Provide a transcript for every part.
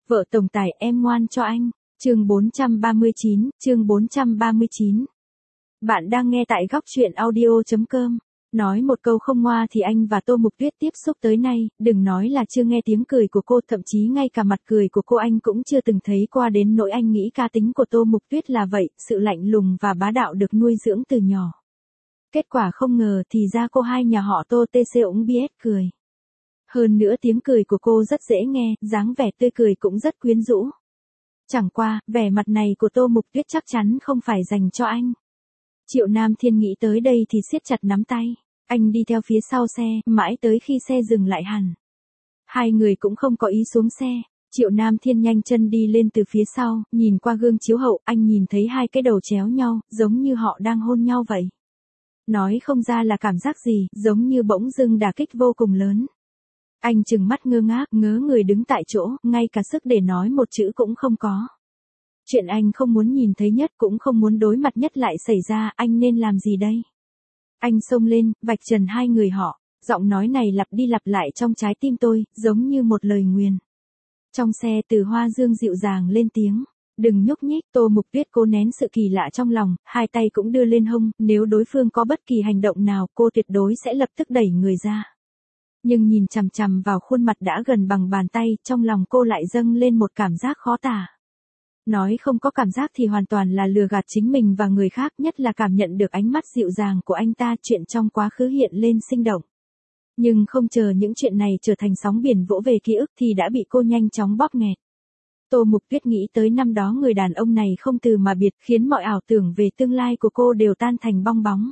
Vợ tổng tài em ngoan cho anh. Chương 439, chương 439. Bạn đang nghe tại góc truyện audio.com. Nói một câu không ngoa thì anh và Tô Mục Tuyết tiếp xúc tới nay, đừng nói là chưa nghe tiếng cười của cô, thậm chí ngay cả mặt cười của cô anh cũng chưa từng thấy qua, đến nỗi anh nghĩ cá tính của Tô Mục Tuyết là vậy, sự lạnh lùng và bá đạo được nuôi dưỡng từ nhỏ. Kết quả không ngờ thì ra cô hai nhà họ Tô TC ủng biết cười. Hơn nữa tiếng cười của cô rất dễ nghe, dáng vẻ tươi cười cũng rất quyến rũ. Chẳng qua, vẻ mặt này của Tô Mục Tuyết chắc chắn không phải dành cho anh. Triệu Nam Thiên nghĩ tới đây thì siết chặt nắm tay. Anh đi theo phía sau xe, mãi tới khi xe dừng lại hẳn. Hai người cũng không có ý xuống xe. Triệu Nam Thiên nhanh chân đi lên từ phía sau, nhìn qua gương chiếu hậu, anh nhìn thấy hai cái đầu chéo nhau, giống như họ đang hôn nhau vậy. Nói không ra là cảm giác gì, giống như bỗng dưng đả kích vô cùng lớn. Anh trừng mắt ngơ ngác, ngớ người đứng tại chỗ, ngay cả sức để nói một chữ cũng không có. Chuyện anh không muốn nhìn thấy nhất cũng không muốn đối mặt nhất lại xảy ra, anh nên làm gì đây? Anh xông lên, vạch trần hai người họ, giọng nói này lặp đi lặp lại trong trái tim tôi, giống như một lời nguyền. Trong xe Từ Hoa Dương dịu dàng lên tiếng, đừng nhúc nhích. Tô Mục Tuyết cố nén sự kỳ lạ trong lòng, hai tay cũng đưa lên hông, nếu đối phương có bất kỳ hành động nào cô tuyệt đối sẽ lập tức đẩy người ra. Nhưng nhìn chằm chằm vào khuôn mặt đã gần bằng bàn tay, trong lòng cô lại dâng lên một cảm giác khó tả. Nói không có cảm giác thì hoàn toàn là lừa gạt chính mình và người khác, nhất là cảm nhận được ánh mắt dịu dàng của anh ta, chuyện trong quá khứ hiện lên sinh động. Nhưng không chờ những chuyện này trở thành sóng biển vỗ về ký ức thì đã bị cô nhanh chóng bóp nghẹt. Tô Mục Tuyết nghĩ tới năm đó người đàn ông này không từ mà biệt, khiến mọi ảo tưởng về tương lai của cô đều tan thành bong bóng.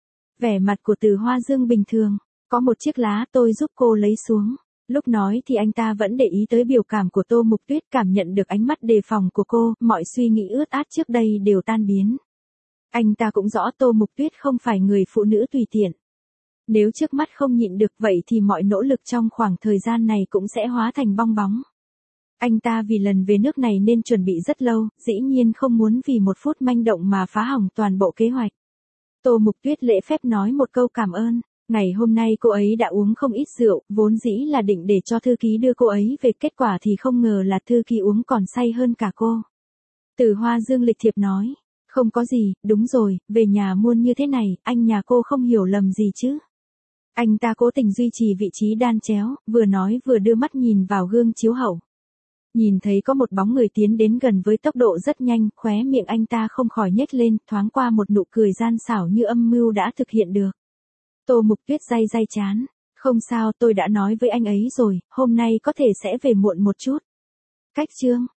Vẻ mặt của Từ Hoa Dương bình thường, có một chiếc lá tôi giúp cô lấy xuống. Lúc nói thì anh ta vẫn để ý tới biểu cảm của Tô Mục Tuyết, cảm nhận được ánh mắt đề phòng của cô, mọi suy nghĩ ướt át trước đây đều tan biến. Anh ta cũng rõ Tô Mục Tuyết không phải người phụ nữ tùy tiện. Nếu trước mắt không nhịn được vậy thì mọi nỗ lực trong khoảng thời gian này cũng sẽ hóa thành bong bóng. Anh ta vì lần về nước này nên chuẩn bị rất lâu, dĩ nhiên không muốn vì một phút manh động mà phá hỏng toàn bộ kế hoạch. Tô Mục Tuyết lễ phép nói một câu cảm ơn. Ngày hôm nay cô ấy đã uống không ít rượu, vốn dĩ là định để cho thư ký đưa cô ấy về, kết quả thì không ngờ là thư ký uống còn say hơn cả cô. Từ Hoa Dương lịch thiệp nói, không có gì, đúng rồi, về nhà muôn như thế này, anh nhà cô không hiểu lầm gì chứ. Anh ta cố tình duy trì vị trí đan chéo, vừa nói vừa đưa mắt nhìn vào gương chiếu hậu. Nhìn thấy có một bóng người tiến đến gần với tốc độ rất nhanh, khóe miệng anh ta không khỏi nhếch lên, thoáng qua một nụ cười gian xảo như âm mưu đã thực hiện được. Tô Mục Tuyết day chán. Không sao, tôi đã nói với anh ấy rồi, hôm nay có thể sẽ về muộn một chút. Cách chương.